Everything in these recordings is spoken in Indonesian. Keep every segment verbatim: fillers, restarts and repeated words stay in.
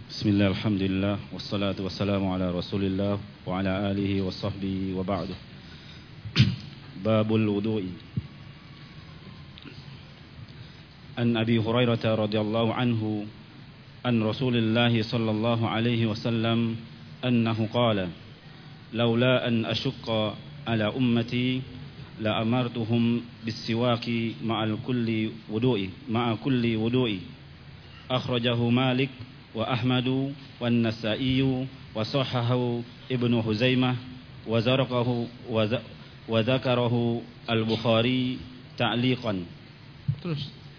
Bismillah, alhamdulillah, wassalatu wassalamu ala rasulillah wa ala alihi wa sahbihi wa ba'du. Babul wudu'i. An Abi Hurairah radhiyallahu anhu an Rasulillah sallallahu alaihi wasallam annahu qala laula an ashqa ala ummati la amartuhum bis-siwaki ma'al kulli wudu'i ma'a kulli wudu'i. Akhrajahu Malik wa Ahmadu wa Nasa'iyu wa sahahahu Ibnu Huzaimah wa zaraqahu wa dzakarahu Al-Bukhari ta'liqan. Terus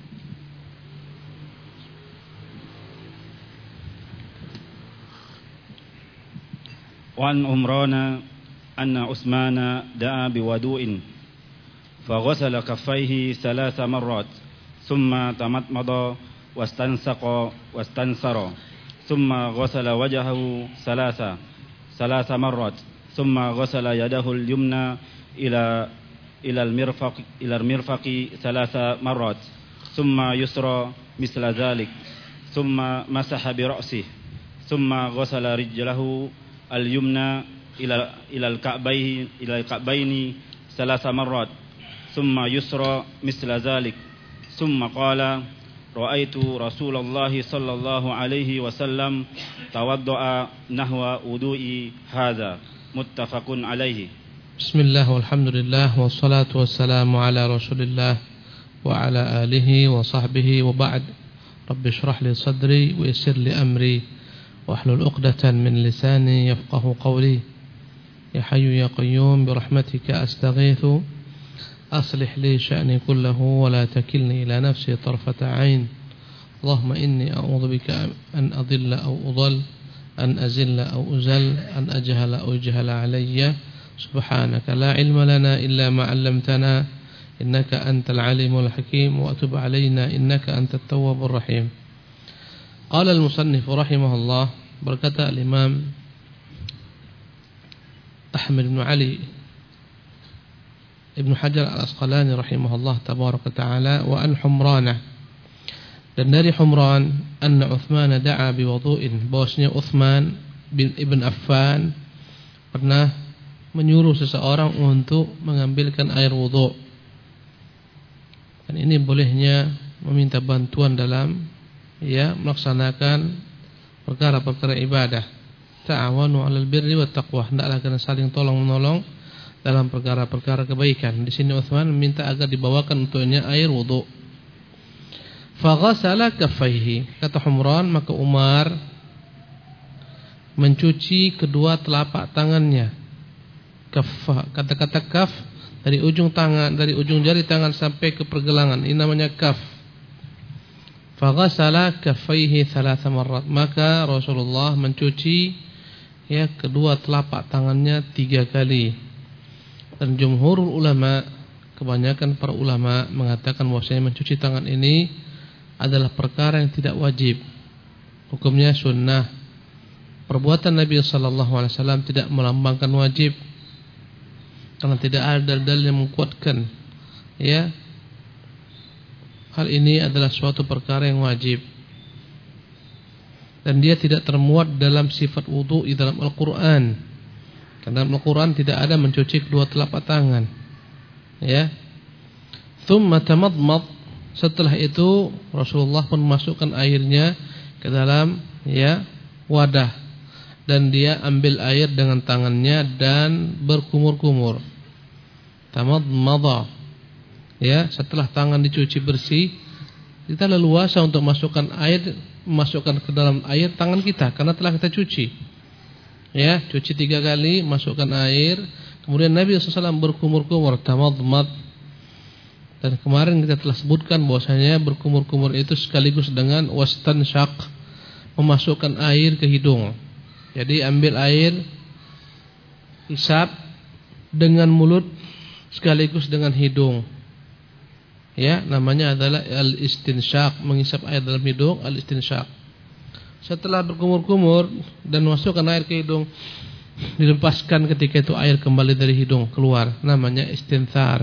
wa an Umrana anna Utsmana da'a biwudu'in faghasala kaffayhi thalatha marrat thumma tamadmada wastansaqa wastansara thumma ghasala wajhahu thalatha thalatha marrat thumma ghasala yadahu al-yumna ila ila al-mirfaq ila al-mirfaqi thalatha marrat thumma yusra misla dhalik thumma masaha bi ra'sihi thumma ghasala rijlahu al-yumna ila ila al-ka'bayni ila al-ka'bayni thalatha marrat thumma yusra misla dhalik thumma qala ra'aitu Rasulullah sallallahu alaihi wasallam tawadda'a nahwa wudu'i hadza muttafaqun alaihi. Bismillah walhamdulillah wassalatu wassalamu ala Rasulillah wa ala alihi wa sahbihi wa ba'd. Rabbi shrah li sadri wa yassir li amri wahlul 'uqdatan min lisani yafqahu qawli. Ya hayyu ya qayyum bi rahmatika astaghithu أصلح لي شأني كله ولا تكلني إلى نفسي طرفة عين اللهم إني أعوذ بك أن أضل أو أضل أن أزل أو أزل أن أجهل أو يجهل علي سبحانك لا علم لنا إلا ما علمتنا إنك أنت العليم الحكيم وأتب علينا إنك أنت التواب الرحيم. قال المصنف رحمه الله بركة الإمام أحمد بن علي Ibnu Hajar Al-Asqalani rahimahullah tabaraka ta'ala wa an Humrana, dan dari Humran anna Uthman da'a biwudu'in, bahwasanya Uthman bin Ibn Affan pernah menyuruh seseorang untuk mengambilkan air wudu'. Dan ini bolehnya meminta bantuan dalam ya melaksanakan perkara-perkara ibadah. Ta'awanu 'alal birri wat taqwa, hendaklah kalian saling tolong-menolong dalam perkara-perkara kebaikan. Di sini Utsman meminta agar dibawakan untuknya air wudu. Faghasala kaffaihi, kata Humran, maka Umar mencuci kedua telapak tangannya. Kaffa, kata-kata kaf dari ujung tangan, dari ujung jari tangan sampai ke pergelangan, ini namanya kaf. Faghasala kaffaihi thalatha marrat, maka Rasulullah mencuci ya kedua telapak tangannya tiga kali. Dan jumhurul ulama, kebanyakan para ulama mengatakan bahwasanya mencuci tangan ini adalah perkara yang tidak wajib. Hukumnya sunnah. Perbuatan Nabi sallallahu alaihi wasallam tidak melambangkan wajib, karena tidak ada dalil yang menguatkan ya hal ini adalah suatu perkara yang wajib. Dan dia tidak termuat dalam sifat wudu di dalam Al-Qur'an. Karena dalam Al-Quran tidak ada mencuci kedua telapak tangan. Ya. Thumma tamadmad, setelah itu Rasulullah pun masukkan airnya ke dalam ya wadah, dan dia ambil air dengan tangannya dan berkumur-kumur. Tamadmada. Ya, setelah tangan dicuci bersih, kita leluasa untuk masukkan air, masukkan ke dalam air tangan kita karena telah kita cuci. Ya, cuci tiga kali, masukkan air. Kemudian Nabi sallallahu alaihi wasallam berkumur-kumur, tamadmad. Dan kemarin kita telah sebutkan bahwasanya berkumur-kumur itu sekaligus dengan wastanshaq, memasukkan air ke hidung. Jadi ambil air, hisap dengan mulut sekaligus dengan hidung. Ya, namanya adalah al-istinshaq, menghisap air dalam hidung, al-istinshaq. Setelah berkumur-kumur dan masukkan air ke hidung, dilepaskan ketika itu air kembali dari hidung keluar, namanya istinthar.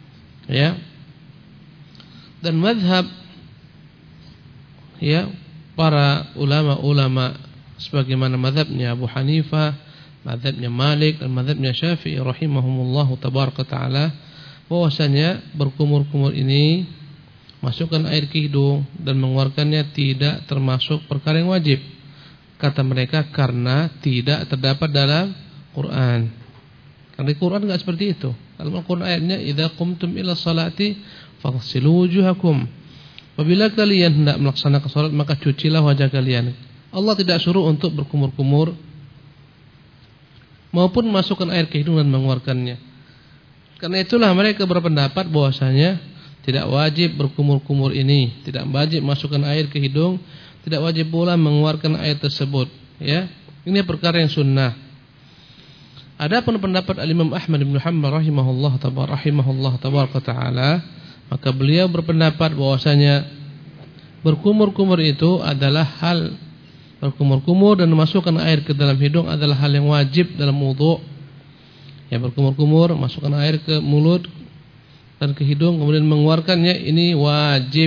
Ya. Dan mazhab ya para ulama-ulama sebagaimana mazhabnya Abu Hanifah, mazhabnya Malik dan mazhabnya Syafi'i rahimahumullahu tabaraka taala, bahwasanya berkumur-kumur ini masukkan air ke hidung dan mengeluarkannya tidak termasuk perkara yang wajib. Kata mereka karena tidak terdapat dalam Quran. Karena di Quran enggak seperti itu. Dalam Al-Quran ayatnya idza qumtum ila salati faghsilu wujuhakum. Apabila kalian hendak melaksanakan salat maka cucilah wajah kalian. Allah tidak suruh untuk berkumur-kumur maupun masukkan air ke hidung dan mengeluarkannya. Karena itulah mereka berpendapat bahwasanya tidak wajib berkumur-kumur ini, tidak wajib masukkan air ke hidung, tidak wajib pula mengeluarkan air tersebut, ya. Ini perkara yang sunnah. Adapun pendapat Al-Imam Ahmad bin Hanbal rahimahullah tabaraka rahimahullah tabaraka taala, maka beliau berpendapat bahwasanya berkumur-kumur itu adalah hal berkumur-kumur dan memasukkan air ke dalam hidung adalah hal yang wajib dalam wudu. Ya, berkumur-kumur, masukkan air ke mulut dan ke hidung kemudian mengeluarkannya ini wajib.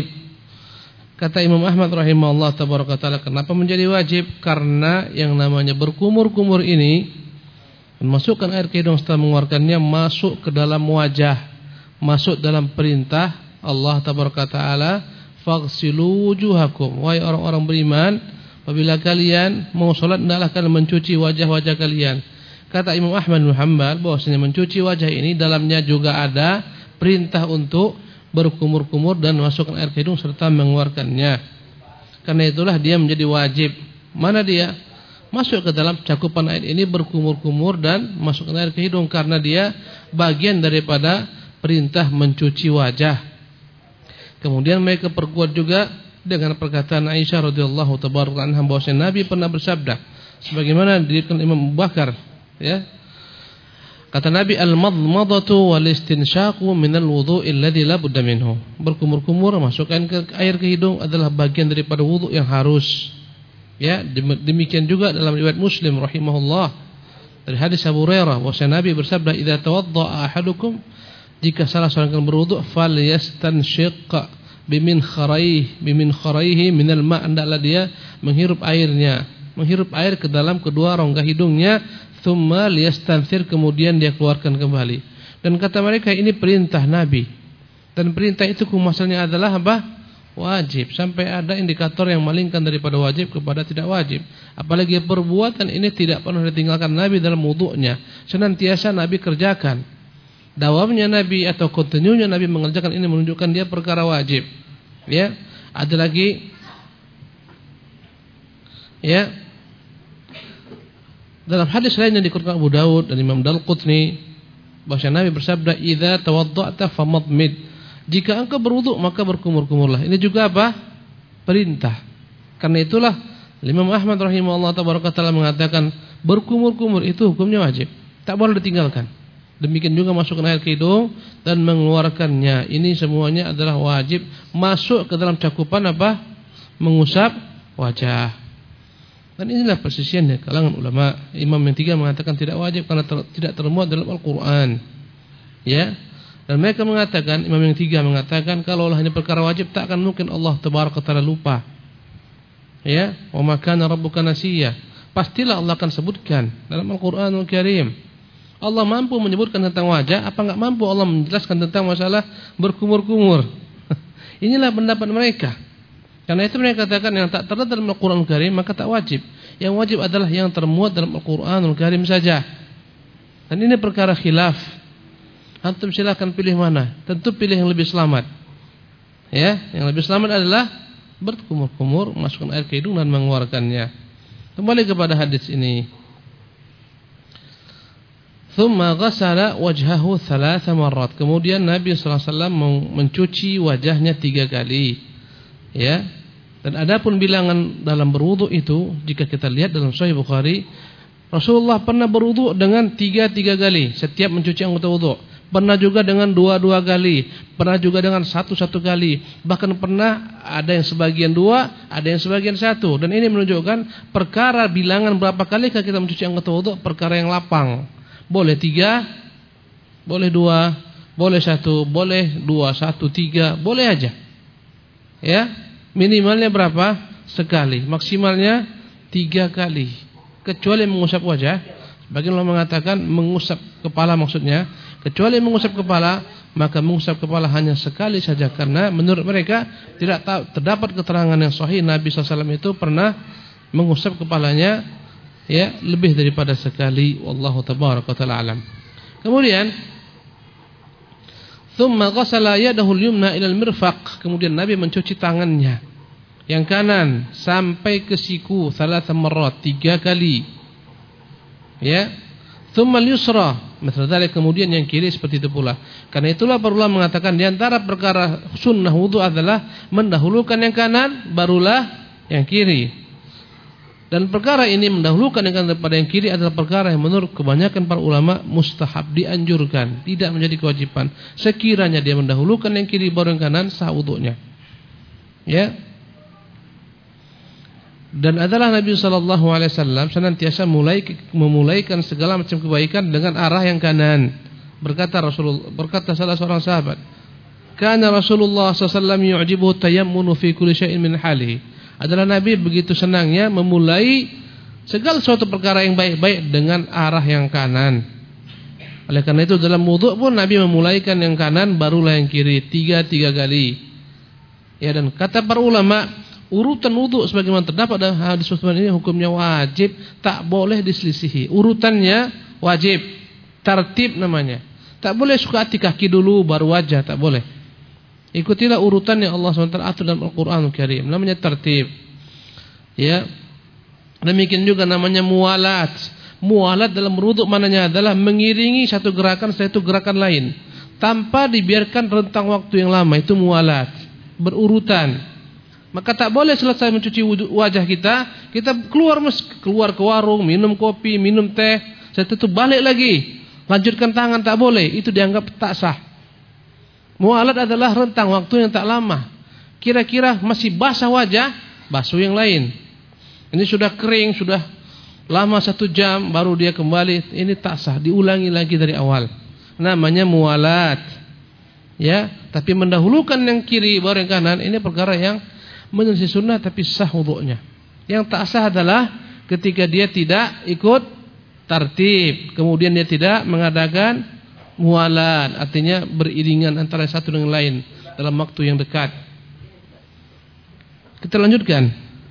Kata Imam Ahmad rahimahullah tabaraka taala, kenapa menjadi wajib? Karena yang namanya berkumur-kumur ini memasukkan air ke hidung setelah mengeluarkannya masuk ke dalam wajah, masuk dalam perintah Allah tabaraka taala, faghsilu wujuhakum. Wahai orang-orang beriman, apabila kalian mau salat hendaklah kalian mencuci wajah-wajah kalian. Kata Imam Ahmad bin Hanbal bahwasanya mencuci wajah ini dalamnya juga ada perintah untuk berkumur-kumur dan masukkan air ke hidung serta mengeluarkannya. Karena itulah dia menjadi wajib. Mana dia? Masuk ke dalam cakupan air ini berkumur-kumur dan masukkan air ke hidung karena dia bagian daripada perintah mencuci wajah. Kemudian mereka perkuat juga dengan perkataan Aisyah radhiyallahu tabaraka anha bahwasanya Nabi pernah bersabda sebagaimana diriwayatkan Imam Abu Bakar, ya. Kata Nabi, al-madmadatu wal istinsyaqu minal wudhu'i alladhi la budda minhu. Berkumur-kumur masukkan ke air ke hidung adalah bagian daripada wudu yang harus. Ya, demikian juga dalam riwayat Muslim rahimahullah dari hadis Abu Hurairah bahwasanya Nabi bersabda, "Idza tawaddaa ahadukum," jika salah seorang kalian berwudu, "falyastanshiq bimin kharaihi bimin kharaihi minal ma'," hendaklah dia menghirup airnya, menghirup air ke dalam kedua rongga hidungnya, "tsumma liyastanthir," kemudian dia keluarkan kembali. Dan kata mereka ini perintah Nabi. Dan perintah itu maksudnya adalah apa? Wajib. Sampai ada indikator yang malingkan daripada wajib kepada tidak wajib. Apalagi perbuatan ini tidak pernah ditinggalkan Nabi dalam wudunya. Senantiasa Nabi kerjakan. Dawamnya Nabi atau kontinunya Nabi mengerjakan ini menunjukkan dia perkara wajib. Ya. Ada lagi, ya, dalam hadis lain yang dikeluarkan Abu Dawud dan Imam Dalqutni bahwa Nabi bersabda, "Idza tawadda'ta famadmid." Jika engkau berwudu maka berkumur-kumurlah. Ini juga apa? Perintah. Karena itulah Imam Ahmad rahimahullah tabaraka taala mengatakan berkumur-kumur itu hukumnya wajib, tak boleh ditinggalkan. Demikian juga masukkan air ke hidung dan mengeluarkannya. Ini semuanya adalah wajib masuk ke dalam cakupan apa? Mengusap wajah. Dan inilah persisiannya kalangan ulama. Imam yang tiga mengatakan tidak wajib karena ter, tidak termuat dalam Al-Quran. Ya. Dan mereka mengatakan, imam yang tiga mengatakan, kalau Allah ini perkara wajib, tak akan mungkin Allah tabaraka taala lupa. Ya, wa ma kana rabbuka nasiya. Pastilah Allah akan sebutkan dalam Al-Qur'anul Karim. Allah mampu menyebutkan tentang wajah, apa enggak mampu Allah menjelaskan tentang masalah berkumur-kumur? Inilah pendapat mereka. Karena itu mereka katakan yang tak terdapat dalam Al-Qur'anul Karim maka tak wajib. Yang wajib adalah yang termuat dalam Al-Qur'anul Karim saja. Dan ini perkara khilaf. Antum silakan pilih mana. Tentu pilih yang lebih selamat. Ya, yang lebih selamat adalah berkumur-kumur, masukkan air ke hidung dan mengeluarkannya. Kembali kepada hadis ini. Thumma ghassala wajhahu thalatha marrat. Kemudian Nabi sallallahu alaihi wasallam mencuci wajahnya tiga kali. Ya. Dan adapun bilangan dalam berwudu itu, jika kita lihat dalam Sahih Bukhari, Rasulullah pernah berwudu dengan tiga-tiga kali setiap mencuci anggota wudu. Pernah juga dengan dua-dua kali, pernah juga dengan satu-satu kali, bahkan pernah ada yang sebagian dua, ada yang sebagian satu. Dan ini menunjukkan perkara bilangan berapa kali kita mencuci anggota wudu perkara yang lapang. Boleh tiga, boleh dua, boleh satu, boleh dua, satu, tiga, boleh aja. Ya, minimalnya berapa? sekali, maksimalnya tiga kali, kecuali mengusap wajah. Sebagian ulama mengatakan mengusap kepala maksudnya, kecuali mengusap kepala, maka mengusap kepala hanya sekali saja, karena menurut mereka tidak tahu, terdapat keterangan yang sahih Nabi shallallahu alaihi wasallam itu pernah mengusap kepalanya ya lebih daripada sekali. Wallahu tabaraka taala alam. Kemudian thumma ghasala yadahu al-yumna ila al-mirfaq, kemudian Nabi mencuci tangannya yang kanan sampai ke siku thalatha marrat, tiga kali. Ya, thumma al-yusra misal dzalik, kemudian yang kiri seperti itu pula. Karena itulah para ulama mengatakan di antara perkara sunnah wudu adalah mendahulukan yang kanan barulah yang kiri. Dan perkara ini mendahulukan yang kanan daripada yang kiri adalah perkara yang menurut kebanyakan para ulama mustahab, dianjurkan, tidak menjadi kewajiban. Sekiranya dia mendahulukan yang kiri baru yang kanan, sah wudunya. Ya. Dan adalah Nabi sallallahu alaihi wasallam senantiasa mulai memulaikan segala macam kebaikan dengan arah yang kanan. Berkata Rasulullah, berkata salah seorang sahabat, "Kana Rasulullah sallallahu alaihi wasallam yu'jibuhu tayammunu fi kulli syai'in min halihi." Adalah Nabi begitu senangnya memulai segala suatu perkara yang baik-baik dengan arah yang kanan. Oleh karena itu dalam wudu pun Nabi memulaikan yang kanan barulah yang kiri, tiga-tiga kali. Ya, dan kata para ulama, urutan wudu sebagaimana terdapat dalam hadis Utsman ini hukumnya wajib, tak boleh diselisihi. Urutannya wajib, tartib namanya. Tak boleh suka hati kaki dulu baru wajah, tak boleh. Ikutilah urutan yang Allah subhanahu wa taala atur dalam Al-Qur'anul Karim, namanya tartib. Ya. Demikian juga namanya muwalat. Muwalat dalam wudu mananya adalah mengiringi satu gerakan setelah itu gerakan lain tanpa dibiarkan rentang waktu yang lama, itu muwalat, berurutan. Maka tak boleh selesai mencuci wajah kita, kita keluar keluar ke warung, minum kopi, minum teh, setelah itu balik lagi, lanjutkan tangan, tak boleh. Itu dianggap tak sah. Mualat adalah rentang waktu yang tak lama. Kira-kira masih basah wajah, basuh yang lain. Ini sudah kering, sudah lama satu jam, baru dia kembali. Ini tak sah, diulangi lagi dari awal. Namanya mualat. Ya, tapi mendahulukan yang kiri baru yang kanan, ini perkara yang menyelisih sunnah tapi sah wudunya. Yang tak sah adalah ketika dia tidak ikut tartib, kemudian dia tidak mengadakan mualat, artinya beriringan antara satu dengan lain dalam waktu yang dekat. Kita lanjutkan.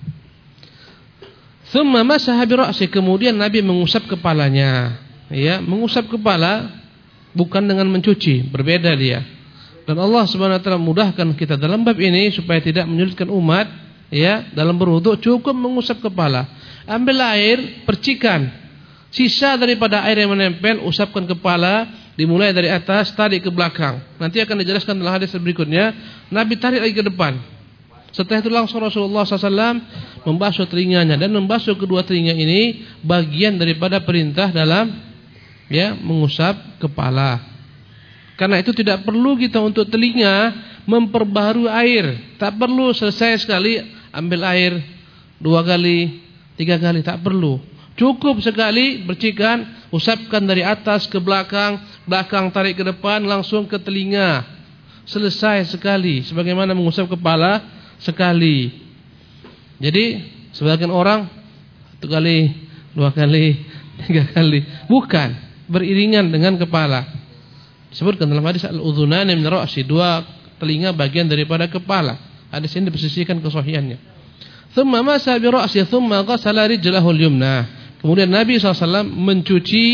Tsumma masaha bi ra'si, kemudian Nabi mengusap kepalanya. Ya, mengusap kepala bukan dengan mencuci, berbeda dia. Dan Allah Subhanahu wa taala mudahkan kita dalam bab ini supaya tidak menyulitkan umat, ya, dalam berwudu cukup mengusap kepala. Ambil air, percikan. Sisa daripada air yang menempel, usapkan kepala, dimulai dari atas, tarik ke belakang. Nanti akan dijelaskan dalam hadis berikutnya. Nabi tarik lagi ke depan. Setelah itu langsung Rasulullah shallallahu alaihi wasallam membasuh telinganya, dan membasuh kedua telinga ini bagian daripada perintah dalam ya mengusap kepala. Karena itu tidak perlu kita untuk telinga memperbaharui air. Tak perlu selesai sekali ambil air dua kali, tiga kali, tak perlu. Cukup sekali percikan, usapkan dari atas ke belakang, belakang tarik ke depan, langsung ke telinga. Selesai sekali, sebagaimana mengusap kepala sekali. Jadi sebagian orang satu kali, dua kali, tiga kali, bukan, beriringan dengan kepala. Disebutkan dalam hadis al-udhunani min ra'si, dua telinga bagian daripada kepala. Hadis ini dipersisikan kesahihannya. Thumma masaha bi ra'si thumma ghasala rijlahu al-yumna. Kemudian Nabi shallallahu alaihi wasallam mencuci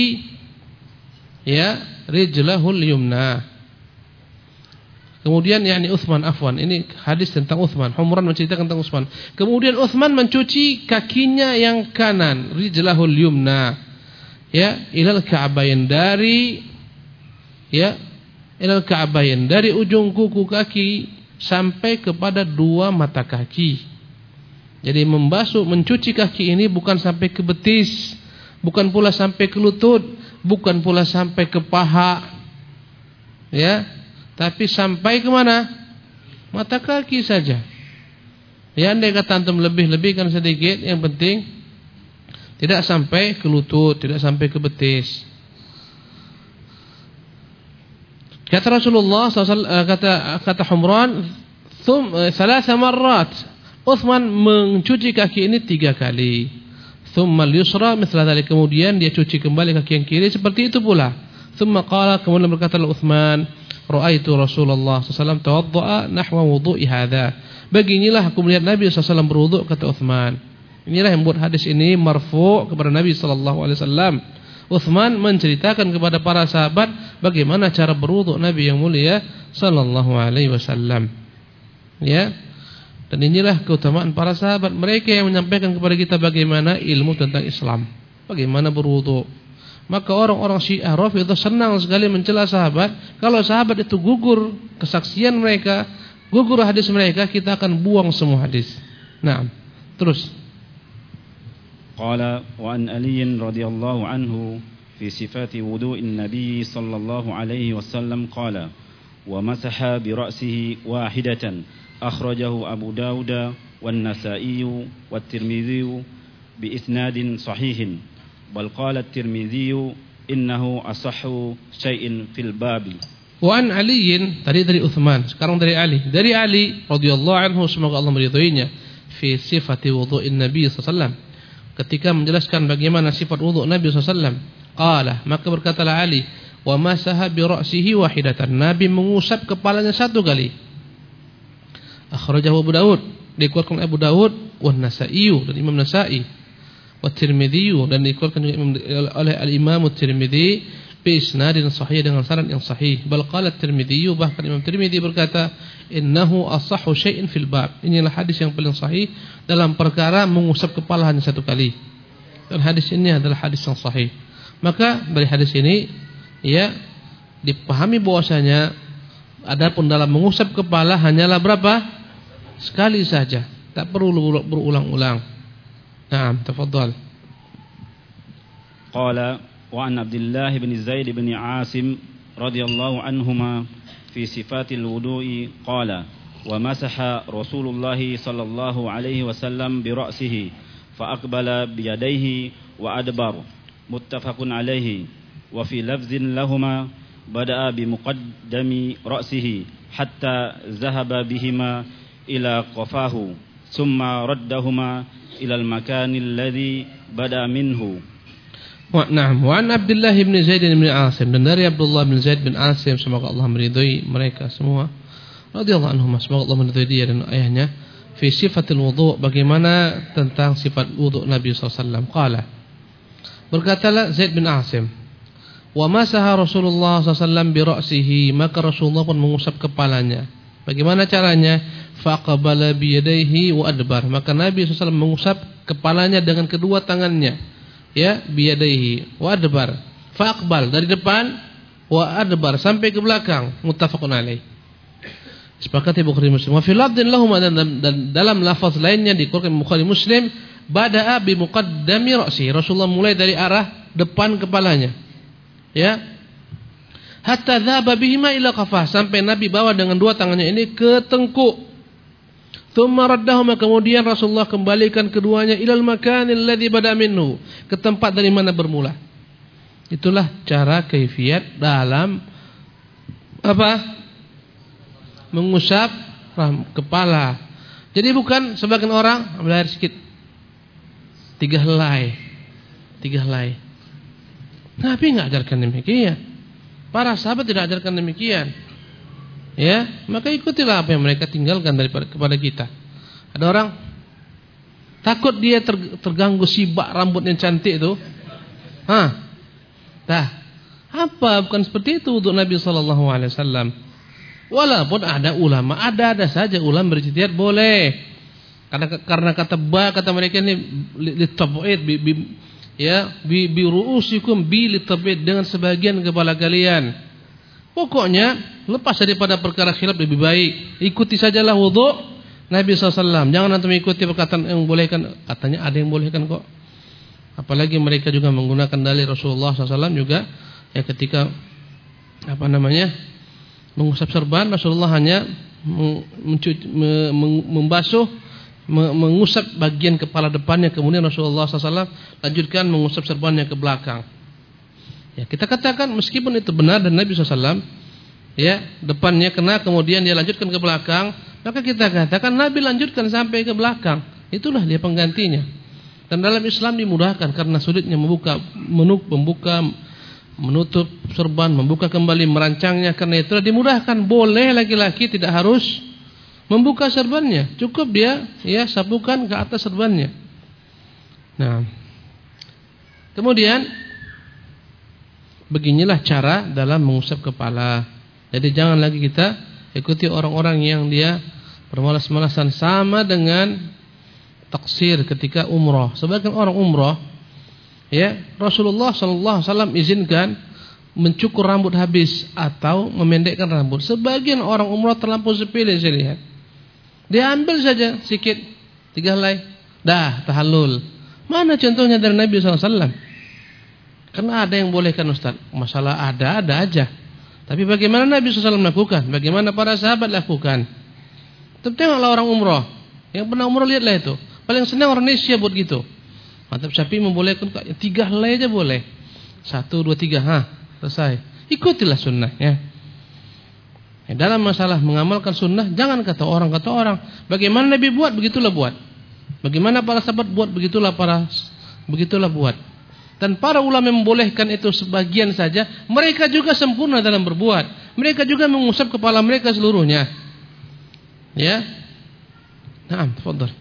ya rijlahu al-yumna. Kemudian yakni Utsman, afwan, ini hadis tentang Utsman. Humran menceritakan tentang Utsman. Kemudian Utsman mencuci kakinya yang kanan, rijlahu al-yumna. Ya, ilal ka'bayn, dari ya ilal ka'bayn, dari ujung kuku kaki sampai kepada dua mata kaki. Jadi membasuh, mencuci kaki ini bukan sampai ke betis, bukan pula sampai ke lutut, bukan pula sampai ke paha, ya, tapi sampai ke mana? Mata kaki saja. Ya, andai kata antum lebih-lebihkan sedikit, yang penting tidak sampai ke lutut, tidak sampai ke betis. Kata Rasulullah shallallahu alaihi wasallam, kata kata Humran, thum thalatha marrat, Uthman mencuci kaki ini tiga kali. Thumma al-yusra mithla dzalik, kemudian dia cuci kembali kaki yang kiri seperti itu pula. Thumma qala, kemudian berkata Uthman, ra'aitu Rasulullah sallallahu alaihi wasallam tawadda'a nahwa wudu'i hadza. Beginilah aku melihat Nabi sallallahu alaihi wasallam berwudu, kata Uthman. Inilah yang membuat hadis ini marfu' kepada Nabi sallallahu alaihi wasallam. Uthman menceritakan kepada para sahabat bagaimana cara berwudu Nabi yang mulia sallallahu alaihi wasallam. Ya. Dan inilah keutamaan para sahabat, mereka yang menyampaikan kepada kita bagaimana ilmu tentang Islam, bagaimana berwudu. Maka orang-orang Syiah Rafidhah senang sekali mencela sahabat. Kalau sahabat itu gugur kesaksian mereka, gugur hadis mereka, kita akan buang semua hadis. Nah, terus. Qala wa an Ali radhiyallahu anhu fi sifati wudu'in Nabi sallallahu alaihi wasallam qala wa masaha bi ra'sihi wahidatan akhrajahu Abu Dawud wan Nasa'i wat Tirmidzi bi isnadin sahihin bal qala at-Tirmidzi innahu asahhu syai'in fil babi. Wa an Ali, tadi dari Uthman, sekarang dari Ali. Dari Ali radhiyallahu anhu, semoga Allah meridhoinya, fi sifati wudu'in Nabi sallallahu alaihi wasallam, ketika menjelaskan bagaimana sifat wudu Nabi sallallahu alaihi wasallam. Qala, maka berkatalah Ali, wa masaha bi ra'sihi wahidatan, Nabi mengusap kepalanya satu kali. Akhrajahu Abu Dawud, dikeluarkan Abu Dawud, wan Nasa'i dan Imam Nasa'i, wa Tirmidzi dan dikeluarkan juga oleh al-Imam Tirmidzi bi isnadin sahih, dengan sanad yang sahih. Bal qala Tirmidzi, bahkan Imam Tirmidzi berkata, innahu asahhu syai'in fil bab. Inilah hadis yang paling sahih dalam perkara mengusap kepala hanya satu kali. Dan hadis ini adalah hadis yang sahih. Maka dari hadis ini ya dipahami bahwasanya adapun dalam mengusap kepala hanyalah berapa? Sekali saja, tak perlu berulang-ulang. Naam, tafadhal. Qala wa an Abdullah bin Zaid bin Asim radhiyallahu anhuma fi sifatil wudu'i qala wa masaha Rasulullah sallallahu alaihi wasallam bi ra'sihi fa aqbala bi yadayhi wa adbar, muttafaqun alaihi. Wa fi lafzin lahumā bada'a bi muqaddami ra'sihi hatta zahaba bihima ila qafahu thumma raddahuma ila al-makan alladhi bada minhu. Wa na'am, wa an Abdullah bin Zaid bin Asim, dan dari Abdullah bin Zaid bin Asim, semoga Allah meridhai mereka semua, radhiyallahu anhum, semoga Allah meridhai dia dan ayahnya, fi sifatil wudu, bagaimana tentang sifat wudu Nabi sallallahu alaihi wasallam. Qala, berkatalah Zaid bin Asim, wa masaha Rasulullah sallallahu alaihi wasallam bi ra'sihi, maka Rasulullah pun mengusap kepalanya. Bagaimana caranya? Faqabala bi yadayhi wa adbar, maka Nabi sallallahu alaihi wasallam mengusap kepalanya dengan kedua tangannya, ya, bi yadayhi wa adbar, faqbal dari depan, wa adbar sampai ke belakang, muttafaqun alaih. Sepakati Bukhari Muslim. Wa fi lafdhin lahum, dan dalam lafaz lainnya dikeluarkan Bukhari Muslim, bada'a bi muqaddami ra'si, Rasulullah mulai dari arah depan kepalanya, ya, hatta dhaba bihima ila qafah, sampai Nabi bawa dengan dua tangannya ini ke tengkuk. Thumma raddahuma, kemudian Rasulullah kembalikan keduanya ilal makanil ladzi bada minhu, ke tempat dari mana bermula. Itulah cara kaifiat dalam apa? Mengusap kepala. Jadi bukan sebagian orang ambil air sedikit, tiga helai, tiga helai. Nabi enggak ajarkan demikian. Para sahabat tidak ajarkan demikian. Ya, maka ikutilah apa yang mereka tinggalkan daripada kepada kita. Ada orang takut dia ter, terganggu sibak rambut yang cantik itu. Hah? Dah. Apa bukan seperti itu untuk Nabi sallallahu alaihi wasallam. Walaupun ada ulama, ada-ada saja ulama berijtihad boleh. Karena karena kata ba kata mereka ini litab'id bi, bi ya bi bi ru'usikum bi litab'id, dengan sebagian kepala kalian. Pokoknya lepas daripada perkara khilaf lebih baik ikuti sajalah wudu Nabi sallallahu alaihi wasallam. Jangan antum ikuti perkataan yang bolehkan, katanya ada yang bolehkan kok. Apalagi mereka juga menggunakan dalil Rasulullah sallallahu alaihi wasallam juga, ya, ketika apa namanya mengusap serban, Rasulullah hanya mencuci, membasuh, mengusap bagian kepala depannya, kemudian Rasulullah sallallahu alaihi wasallam lanjutkan mengusap serbannya ke belakang. Ya, kita katakan meskipun itu benar dan Nabi sallallahu alaihi wasallam, ya, depannya kena kemudian dia lanjutkan ke belakang, Maka kita katakan Nabi lanjutkan sampai ke belakang. Itulah dia penggantinya. Dan dalam Islam dimudahkan karena sulitnya membuka, menuk, membuka, menutup serban, membuka kembali, merancangnya. Karena itulah dimudahkan. Boleh laki-laki tidak harus membuka serbannya. Cukup dia ya sapukan ke atas serbannya. Nah, kemudian beginilah cara dalam mengusap kepala. Jadi jangan lagi kita ikuti orang-orang yang dia bermalas-malasan, sama dengan taksir ketika umrah. Sebagian orang umrah, ya Rasulullah Sallallahu Alaihi Wasallam izinkan mencukur rambut habis atau memendekkan rambut. Sebagian orang umrah terlampau sepele, saya lihat. Dia ambil saja sikit, tiga helai, dah tahallul. Mana contohnya dari Nabi Sallallahu Alaihi Wasallam? Karena ada yang bolehkan Ustaz. Masalah ada, ada aja. Tapi bagaimana Nabi shallallahu alaihi wasallam lakukan? Bagaimana para sahabat lakukan? Tengoklah orang umrah. Yang pernah umrah lihatlah itu. Paling senang orang Indonesia buat gitu. Mantap Syafi'i membolehkan tiga helai aja boleh. Satu, dua, tiga, ha, selesai. Ikutilah sunnahnya. Ya, dalam masalah mengamalkan sunnah, jangan kata orang kata orang. Bagaimana Nabi buat, begitulah buat. Bagaimana para sahabat buat, begitulah para begitulah buat. Dan para ulama membolehkan itu sebagian saja. Mereka juga sempurna dalam berbuat. Mereka juga mengusap kepala mereka seluruhnya. Ya. Naam, tafadhal.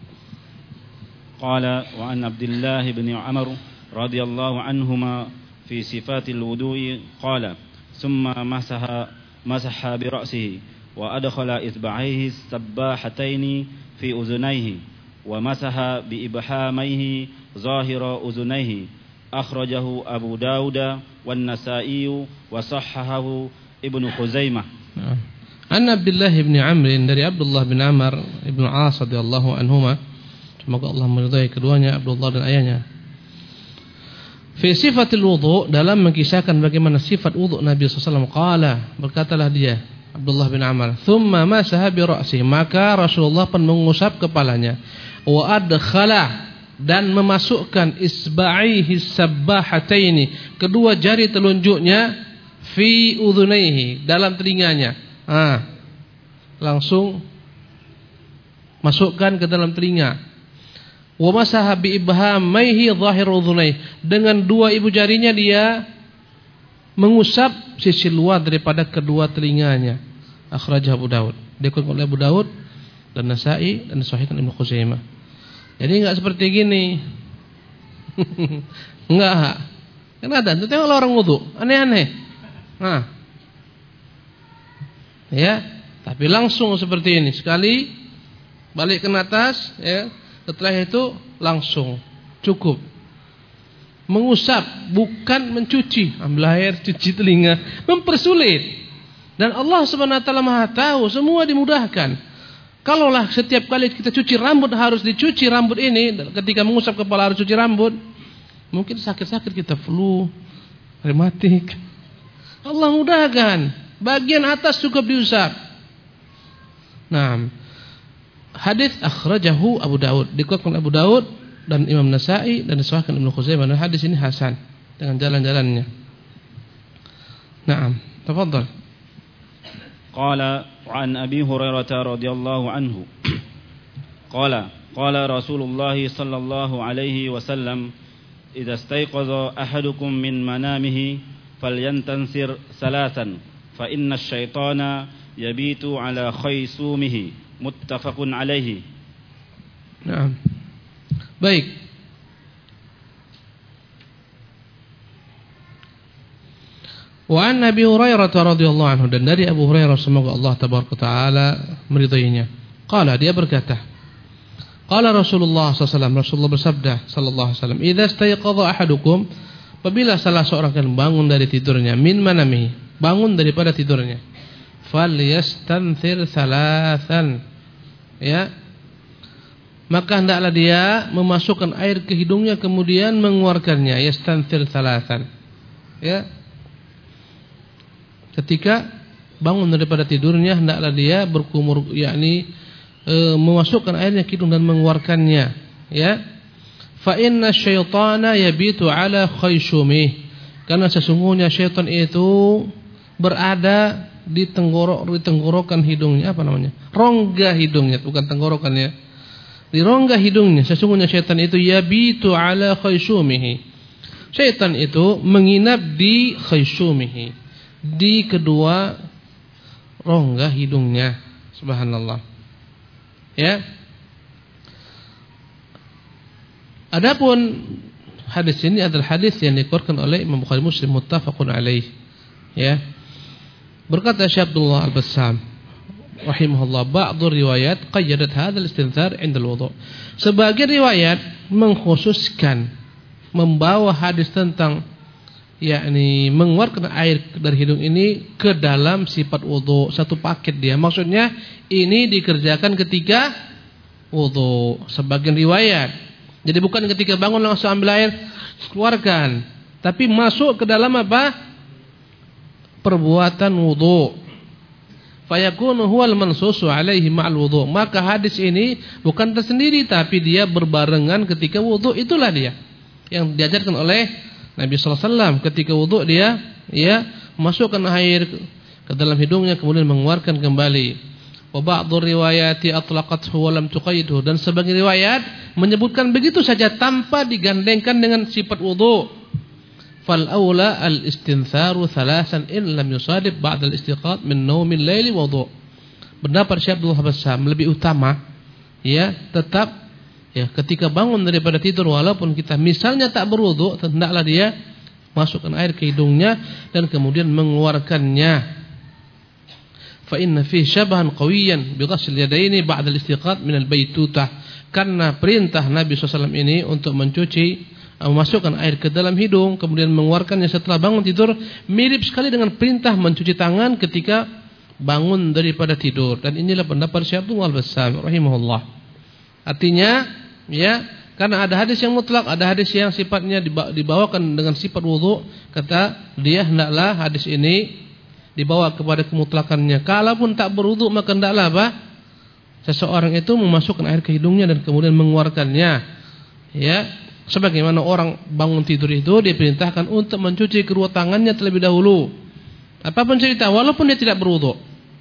Qala wa an Abdullah bin Amr radhiyallahu anhuma fi sifatil wudu'i qala thumma masaha masaha bi ra'sihi wa adkhala isba'aihi sabbahataini fi uzunayhi wa masaha bi ibhamaihi zahira uzunayhi. Akhrajahu Abu Dawud wan Nasa'i wa sahhahahu Ibnu Khuzaimah. An Abdullah bin Amr, dari Abdullah bin Amr Ibnu As radhiyallahu anhuma, semoga Allah meridai keduanya, Abdullah dan ayahnya. Fi sifatil wudu, dalam mengisahkan bagaimana sifat wudu Nabi sallallahu alaihi wasallam, qala, berkatalah dia Abdullah bin Amr, thumma masaha bi ra'sihi, maka Rasulullah pun mengusap kepalanya, wa adkhala, dan memasukkan isba'ihi sabbahataini, kedua jari telunjuknya, fi udhunaihi, dalam telinganya. Ah, langsung masukkan ke dalam telinga. Wa masaha bi ibhamaihi zahir udhunaihi, dengan dua ibu jarinya dia mengusap sisi luar daripada kedua telinganya. Akhrajah Abu Dawud, dikutip oleh Abu Dawud dan Nasa'i dan sahihkan Ibnu Khuzaimah. Jadi enggak seperti gini. Enggak. Kan ada, tuh tengok orang wudu, aneh-aneh. Nah. Ya, tapi langsung seperti ini, sekali balik ke atas, ya. Setelah itu langsung cukup. Mengusap, bukan mencuci. Ambil air, cuci telinga, mempersulit. Dan Allah Subhanahu wa taala Maha tahu, semua dimudahkan. Kalaulah setiap kali kita cuci rambut harus dicuci rambut ini, ketika mengusap kepala harus cuci rambut, mungkin sakit-sakit kita, flu, rematik. Allah mudahkan, bagian atas cukup diusap. Nah, hadis akhrajahu Abu Dawud, dikutip oleh Abu Dawud dan Imam Nasa'i dan disahihkan Ibnu Khuzaimah. Dan hadis ini hasan dengan jalan-jalannya. Naam, tafadhal. Qala an Abi Hurairah radhiyallahu anhu qala qala Rasulullah sallallahu alaihi wasallam idza istayqadha ahadukum min manamihi falyantansir salasan fa inna asy-syaitana yabitu ala khaysumihi, muttafaqun alaihi. Naam. Baik. Wa an Abi Hurairah radhiyallahu anhu, dan dari Abu Hurairah semoga Allah tabaraka taala meridainya. Qala, dia berkata, qala Rasulullah sallallahu alaihi wasallam, Rasulullah bersabda sallallahu alaihi wasallam, idza istayqadha ahadukum, apabila salah seorang kalian bangun dari tidurnya, min manami, bangun daripada tidurnya, falyastanthir thalathan, ya, maka hendaklah dia memasukkan air ke hidungnya kemudian mengeluarkannya, yastanthir thalathan, ya. Ketika bangun daripada tidurnya hendaklah dia berkumur, yakni e, memasukkan airnya ke hidung dan mengeluarkannya, ya. Fa inna syaitana yabitu ala khayshumih, karena sesungguhnya syaitan itu berada di tenggorok di tenggorokan hidungnya, apa namanya? Rongga hidungnya, bukan tenggorokannya. Di rongga hidungnya sesungguhnya syaitan itu yabitu ala khaysumihi. Syaitan itu menginap di khaysumihi, di kedua rongga hidungnya. Subhanallah. Ya. Adapun hadis ini adalah hadis yang dikeluarkan oleh Imam Bukhari Muslim muttafaqun alaih. Ya. Berkata Syekh Abdullah Al-Bassam rahimahullah, ba'dhu riwayat qayyadat hadzal istinthar 'inda al-wudu'. Sebagian riwayat mengkhususkan membawa hadis tentang yakni mengeluarkan air dari hidung ini ke dalam sifat wudu, satu paket dia. Maksudnya ini dikerjakan ketika wudu. Sebagian riwayat. Jadi bukan ketika bangun langsung ambil air keluarkan, tapi masuk ke dalam apa? Perbuatan wudu. Fayakunu huwal mansusu alaihi ma'al wudu. Maka hadis ini bukan tersendiri, tapi dia berbarengan ketika wudu. Itulah dia yang diajarkan oleh Nabi sallallahu alaihi wasallam. Ketika wudu dia ya masukkan air ke dalam hidungnya kemudian mengeluarkan kembali. Wa ba'dhu riwayati atlaqathu wa lam tuqayyidhu. Dan sebagian riwayat menyebutkan begitu saja tanpa digandengkan dengan sifat wudu. Fal aula al istintharu thalasan in lam yusadib ba'da al istiqat min naumil laili wudu. Pendapat Syekh Abdullah Bassam lebih utama ya tetap ya ketika bangun daripada tidur walaupun kita misalnya tak berwudu, hendaklah dia masukkan air ke hidungnya dan kemudian mengeluarkannya. Fa inna fihi syabahan qawiyan bi ghasl yadaini ba'da al istiqat min al baitutah. Karena perintah Nabi sallallahu alaihi wasallam ini untuk mencuci memasukkan air ke dalam hidung kemudian mengeluarkannya setelah bangun tidur mirip sekali dengan perintah mencuci tangan ketika bangun daripada tidur. Dan inilah pendapat Syekh Abdullah Al-Bassam rahimahullah. Artinya ya, karena ada hadis yang mutlak, ada hadis yang sifatnya dibawakan dengan sifat wudu, kata dia hendaklah hadis ini dibawa kepada kemutlakannya. Kalaupun tak berwudu maka hendaklah apa? Seseorang itu memasukkan air ke hidungnya dan kemudian mengeluarkannya. Ya. Sebagaimana orang bangun tidur itu diperintahkan untuk mencuci kedua tangannya terlebih dahulu. Apapun cerita, walaupun dia tidak berwudu.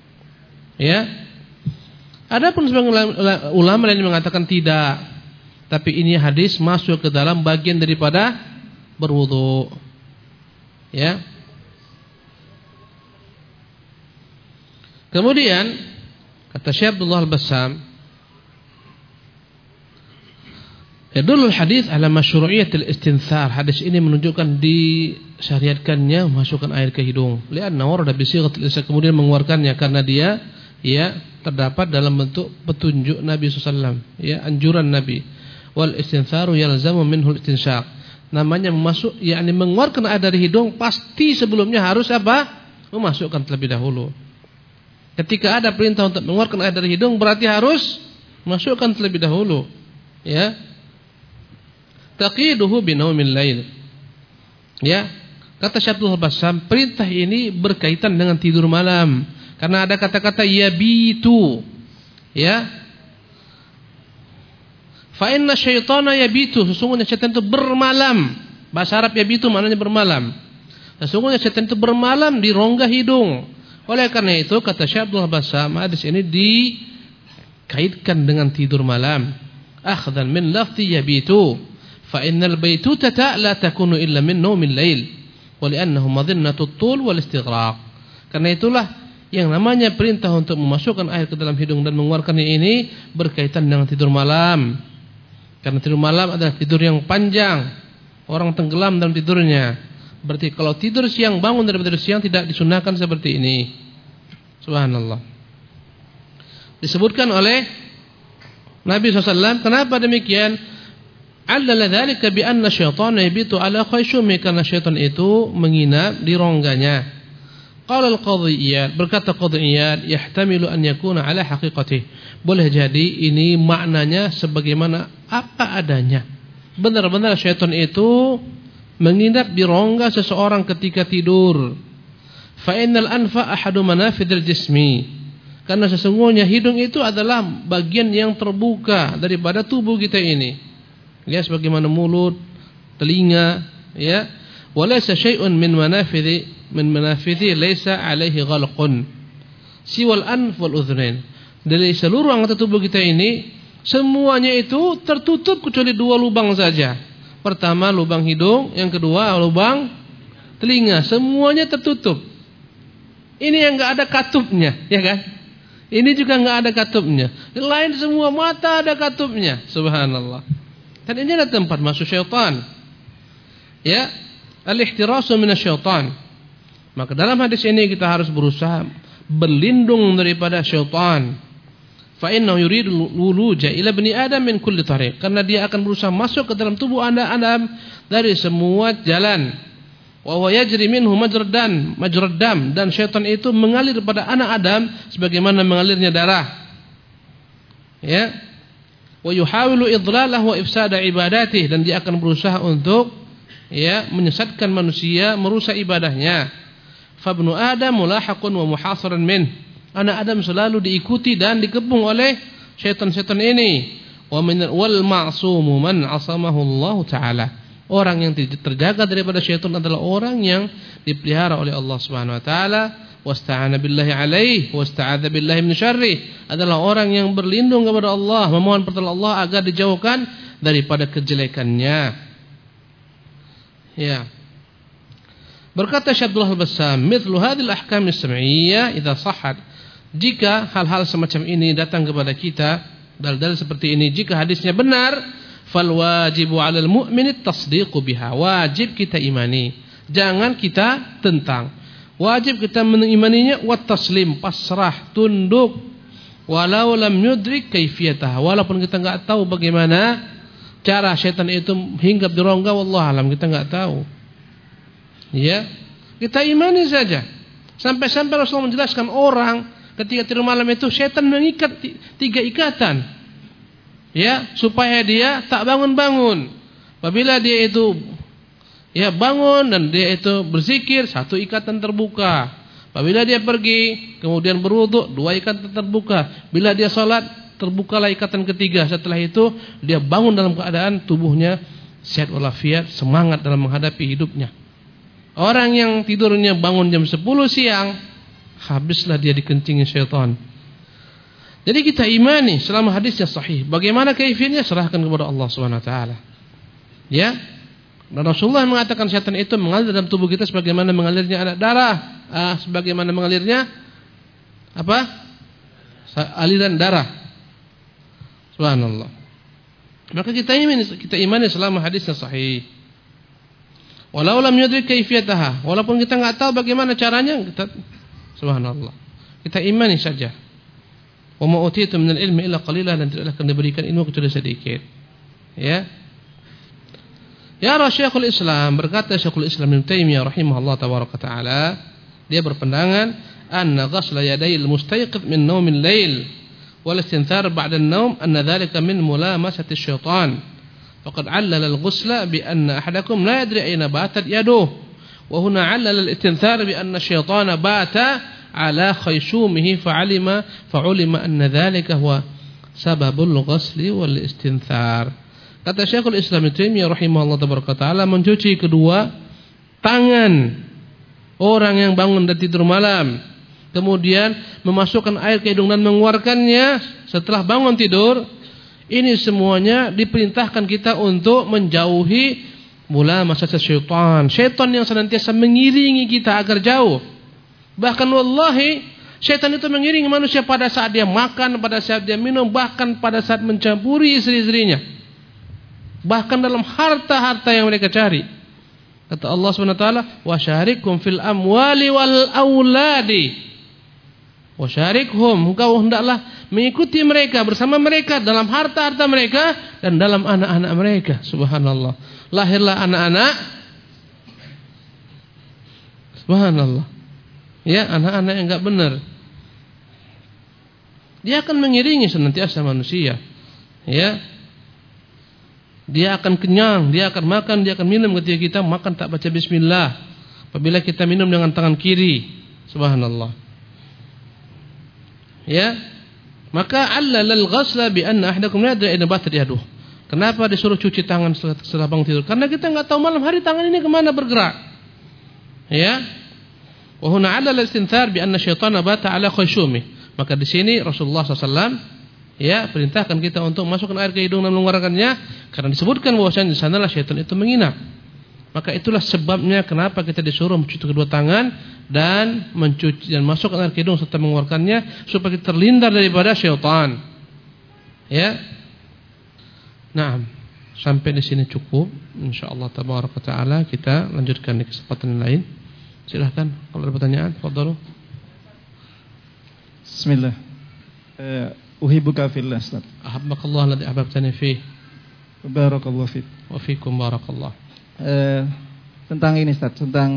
Ya. Adapun sebagian ulama lain mengatakan tidak. Tapi ini hadis masuk ke dalam bagian daripada berwudu. Ya. Kemudian kata Syekh Abdullah Al-Bassam, yadulul hadis ala masyru'iyatil istinthar. Hadis ini menunjukkan disyariatkannya memasukkan air ke hidung. Lianna warada bi sighatil istinthar, kemudian mengeluarkannya karena dia ya terdapat dalam bentuk petunjuk Nabi sallallahu alaihi wasallam, ya anjuran Nabi. Wal istintharu yalzamu minhu istinsyaq. Namanya memasuk yakni mengeluarkan air dari hidung pasti sebelumnya harus apa? Memasukkan terlebih dahulu. Ketika ada perintah untuk mengeluarkan air dari hidung berarti harus masukkan terlebih dahulu. Ya. Taqiduhu binaumil lail. Ya, kata Syekh Abdullah Bassam, perintah ini berkaitan dengan tidur malam. Karena ada kata-kata yabitu. Ya. Fa inna syaitana yabitu, sesungguhnya syaitan itu bermalam. Bahasa Arab yabitu maknanya bermalam. Sesungguhnya syaitan itu bermalam di rongga hidung. Oleh karena itu kata Syekh Abdullah Bassam, hadis ini dikaitkan dengan tidur malam. Akhdan min lafzi yabitu. Fa innal baitutata la takunu illa min naumil lail wa li'annahu madhinnatut tul wal istighraq. Karena itulah yang namanya perintah untuk memasukkan air ke dalam hidung dan mengeluarkannya ini berkaitan dengan tidur malam. Karena tidur malam adalah tidur yang panjang. Orang tenggelam dalam tidurnya. Berarti kalau tidur siang bangun dari tidur siang tidak disunahkan seperti ini. Subhanallah. Disebutkan oleh Nabi sallallahu alaihi wasallam, kenapa demikian? Allala dzalika bi anna syaitana yabitu ala khayshumi, karena syaitan itu menginap di rongganya. Qala al-Qadhi Iyad, berkata Qadhi Iyad, yahtamilu an yakuna ala haqiqatih. Boleh jadi ini maknanya sebagaimana apa adanya. Benar-benar syaitan itu menginap di rongga seseorang ketika tidur. Fa innal anfa ahadu manafidil jismi. Karena sesungguhnya hidung itu adalah bagian yang terbuka daripada tubuh kita ini. Ya, sebagaimana mulut, telinga, ya. Walaysa syai'un min manafidhi min manafidhi laysa alaihi ghalqun. siwal anf wal udhunain. Dari seluruh anggota tubuh kita ini semuanya itu tertutup kecuali dua lubang saja. Pertama lubang hidung, yang kedua lubang telinga. Semuanya tertutup. Ini yang enggak ada katupnya, ya kan? Ini juga enggak ada katupnya. Yang lain semua mata ada katupnya. Subhanallah. Dan ini adalah tempat masuk syaitan. Ya, al-ihtirasu minasyaitan. Maka dalam hadis ini kita harus berusaha berlindung daripada syaitan. Fa innahu yuridu wuluja ila bani adam min kulli tariq. Karena dia akan berusaha masuk ke dalam tubuh anda Adam dari semua jalan. Wa huwa yajri minhu majradan majradam, dan syaitan itu mengalir pada anak Adam sebagaimana mengalirnya darah. Ya. Wa yuhawilu idlalahu wa ifsada ibadatihi, dan dia akan berusaha untuk ya menyesatkan manusia, merusak ibadahnya. Fabnu Adam mulahaqun wa muhasaran min. Anak Adam selalu diikuti dan dikepung oleh syaitan-syaitan ini. Wa min wal ma'sumu man 'asamahu Allah taala. Orang yang terjaga daripada syaitan adalah orang yang dipelihara oleh Allah Subhanahu wa taala. Wasta'ana billahi alaihi wasta'adza billahi min syarri. Adalah orang yang berlindung kepada Allah, memohon pertolongan Allah agar dijauhkan daripada kejelekannya. Ya. Berkata Syekh Abdullah Al-Bassam, "Mithlu hadhil ahkam as-sam'iyyah idza sahhat." Jika hal-hal semacam ini datang kepada kita, dalil-dalil seperti ini, jika hadisnya benar, fal wajibu 'alal mu'mini at-tasdiqu biha. Wajib kita imani, jangan kita tentang. Wajib kita mengimaninya, wa taslim, pasrah, tunduk, walau lam yudrik kaifiyatah, walaupun kita enggak tahu bagaimana cara syaitan itu hinggap di rongga, wallahu alam, kita enggak tahu. Ya, kita imani saja. Sampai-sampai Rasulullah menjelaskan orang ketika tidur malam itu syaitan mengikat tiga ikatan. Ya, supaya dia tak bangun-bangun. Apabila dia itu ya bangun dan dia itu berzikir, satu ikatan terbuka. Apabila dia pergi kemudian berwudu, dua ikatan terbuka. Bila dia salat, terbukalah ikatan ketiga. Setelah itu dia bangun dalam keadaan tubuhnya sehat walafiat, semangat dalam menghadapi hidupnya. Orang yang tidurnya bangun jam sepuluh siang, habislah dia dikencingi syaitan. Jadi kita imani selama hadisnya sahih. Bagaimana kaifiatnya serahkan kepada Allah Subhanahu wa taala. Ya. Dan Rasulullah mengatakan syaitan itu mengalir dalam tubuh kita sebagaimana mengalirnya anak darah, ah, sebagaimana mengalirnya apa? Aliran darah. Subhanallah. Maka kita imani kita imani selama hadisnya sahih. Walau lam yudrik kaifiyataha, walaupun kita enggak tahu bagaimana caranya, kita subhanallah, kita imani saja. Wa ma utitu minal ilmi illa qalilan, dan tidak akan diberikan ilmu kecuali sedikit. Ya. Ya Syekhul Islam, berkata Syekhul Islam Ibnu Taimiyah rahimahullah tabaraka taala, dia berpandangan anna ghasla yadayil mustayqidh min naumil lail wal istinthar ba'da an-naum anna dhalika min mulamasati syaitan. Faqad 'allala al-ghusla bi anna ahadakum la yadri ayna batat yaduhu, wa huna 'allala al-istinthar bi anna asy-syaitana bata 'ala khayshumihi fa'alima fa'ulima anna dhalika huwa sababul ghusli wal istinthar. Kata Syekhul Islam Ibnu Taimiyah rahimahullah tabaraka taala, mencuci kedua tangan orang yang bangun dan tidur malam, kemudian memasukkan air ke hidung dan mengeluarkannya setelah bangun tidur, ini semuanya diperintahkan kita untuk menjauhi mula masa syaitan. Syaitan yang senantiasa mengiringi kita agar jauh. Bahkan wallahi, syaitan itu mengiringi manusia pada saat dia makan, pada saat dia minum, bahkan pada saat mencampuri istri-istrinya. Bahkan dalam harta-harta yang mereka cari. Kata Allah Subhanahu wa taala, "Wa syarikhum fil amwali wal auladi." Wa syarikhum, engkau hendaklah mengikuti mereka, bersama mereka dalam harta-harta mereka dan dalam anak-anak mereka. Subhanallah. Lahirlah anak-anak. Subhanallah. Ya, anak-anak yang enggak benar. Dia akan mengiringi senantiasa manusia. Ya. Dia akan kenyang, dia akan makan, dia akan minum ketika kita makan tak baca bismillah. Apabila kita minum dengan tangan kiri. Subhanallah. Ya. Maka allal ghasla bi anna ahadakum la yadri ayna batat yaduh. Kenapa disuruh cuci tangan setelah, setelah bangun tidur? Karena kita enggak tahu malam hari tangan ini kemana bergerak. Ya. Wa huna 'ala al-istinthar bi anna syaitana bata 'ala khayshumih. Maka di sini Rasulullah sallallahu alaihi wasallam ya perintahkan kita untuk masukkan air ke hidung dan mengeluarkannya karena disebutkan bahwasanya di sanalah syaitan itu menginap. Maka itulah sebabnya kenapa kita disuruh mencuci kedua tangan dan mencuci dan masukkan air ke hidung serta mengeluarkannya supaya kita terhindar daripada syaitan. Ya. Nah, sampai di sini cukup. Insyaallah tabaraka taala kita lanjutkan di kesempatan lain. Silakan kalau ada pertanyaan, fadhlu. Bismillah. Uh, uhibbuka fillah, Ustaz. Ahabbakallah alladhi ahbabtani fihi. Barakallahu fiik. Wa fiikum barakallah. Uh, tentang ini, Ustaz, tentang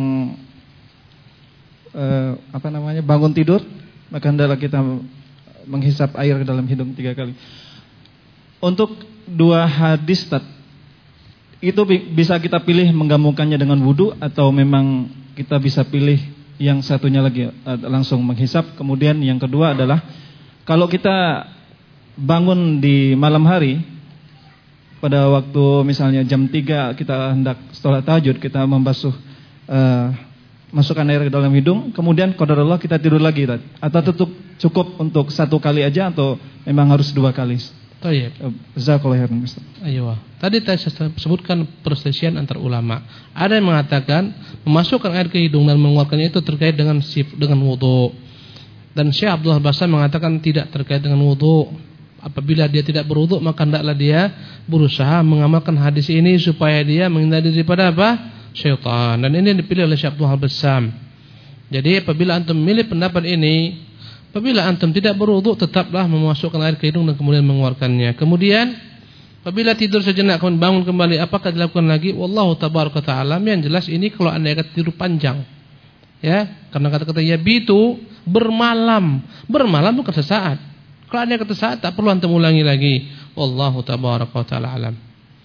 uh, apa namanya? bangun tidur, maka hendaklah kita menghisap air ke dalam hidung tiga kali. Untuk dua hadis, Ustaz, itu bisa kita pilih menggabungkannya dengan wudu atau memang kita bisa pilih yang satunya lagi langsung menghisap. Kemudian yang kedua adalah kalau kita bangun di malam hari pada waktu misalnya jam tiga kita hendak sholat tahajud, kita membasuh uh, masukkan air ke dalam hidung, kemudian qadarullah kita tidur lagi, atau tetap cukup untuk satu kali aja atau memang harus dua kali? Baik. Jazakallahu khairan, Ustaz. Ayo. Tadi saya sebutkan perselisihan antar ulama. Ada yang mengatakan memasukkan air ke hidung dan mengeluarkannya itu terkait dengan sif dengan wudu. Dan Syekh Abdullah Basam mengatakan tidak terkait dengan wudu. Apabila dia tidak berwudu maka hendaklah dia berusaha mengamalkan hadis ini supaya dia menghindari daripada apa? Syaitan. Dan ini dipilih oleh Syekh Abdullah Basam. Jadi apabila antum memilih pendapat ini, apabila antum tidak berwudu tetaplah memasukkan air ke hidung dan kemudian mengeluarkannya. Kemudian apabila tidur sejenak kemudian bangun kembali, apakah dilakukan lagi? Wallahu tabaraka ta'ala. Yang jelas ini kalau anda kata tidur panjang. Ya, karena kata-kata yabitu bermalam. Bermalam bukan sesaat. Kalau anda kata sesaat tak perlu antum ulangi lagi. Wallahu tabaraka ta'ala alam.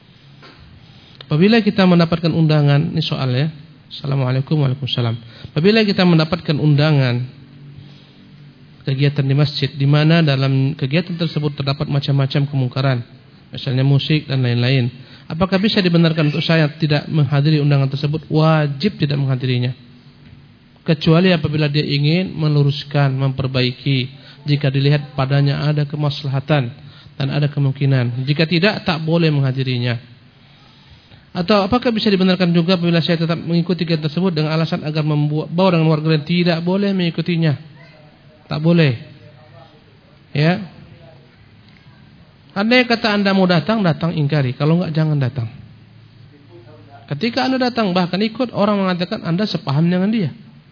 Apabila kita mendapatkan undangan, ini soal ya. Assalamualaikum warahmatullahi wabarakatuh. Apabila kita mendapatkan undangan kegiatan di masjid di mana dalam kegiatan tersebut terdapat macam-macam kemungkaran, misalnya musik dan lain-lain, apakah bisa dibenarkan untuk saya tidak menghadiri undangan tersebut? Wajib tidak menghadirinya, kecuali apabila dia ingin meluruskan, memperbaiki, jika dilihat padanya ada kemaslahatan dan ada kemungkinan. Jika tidak, tak boleh menghadirinya. Atau apakah bisa dibenarkan juga apabila saya tetap mengikuti kegiatan tersebut dengan alasan agar membuat bawa dengan warga lain? Tidak boleh mengikutinya. Tak boleh. Ya. Andai kata anda mau datang, datang ingkari. Kalau enggak jangan datang. Ketika anda datang bahkan ikut, orang mengatakan anda sepaham dengan dia.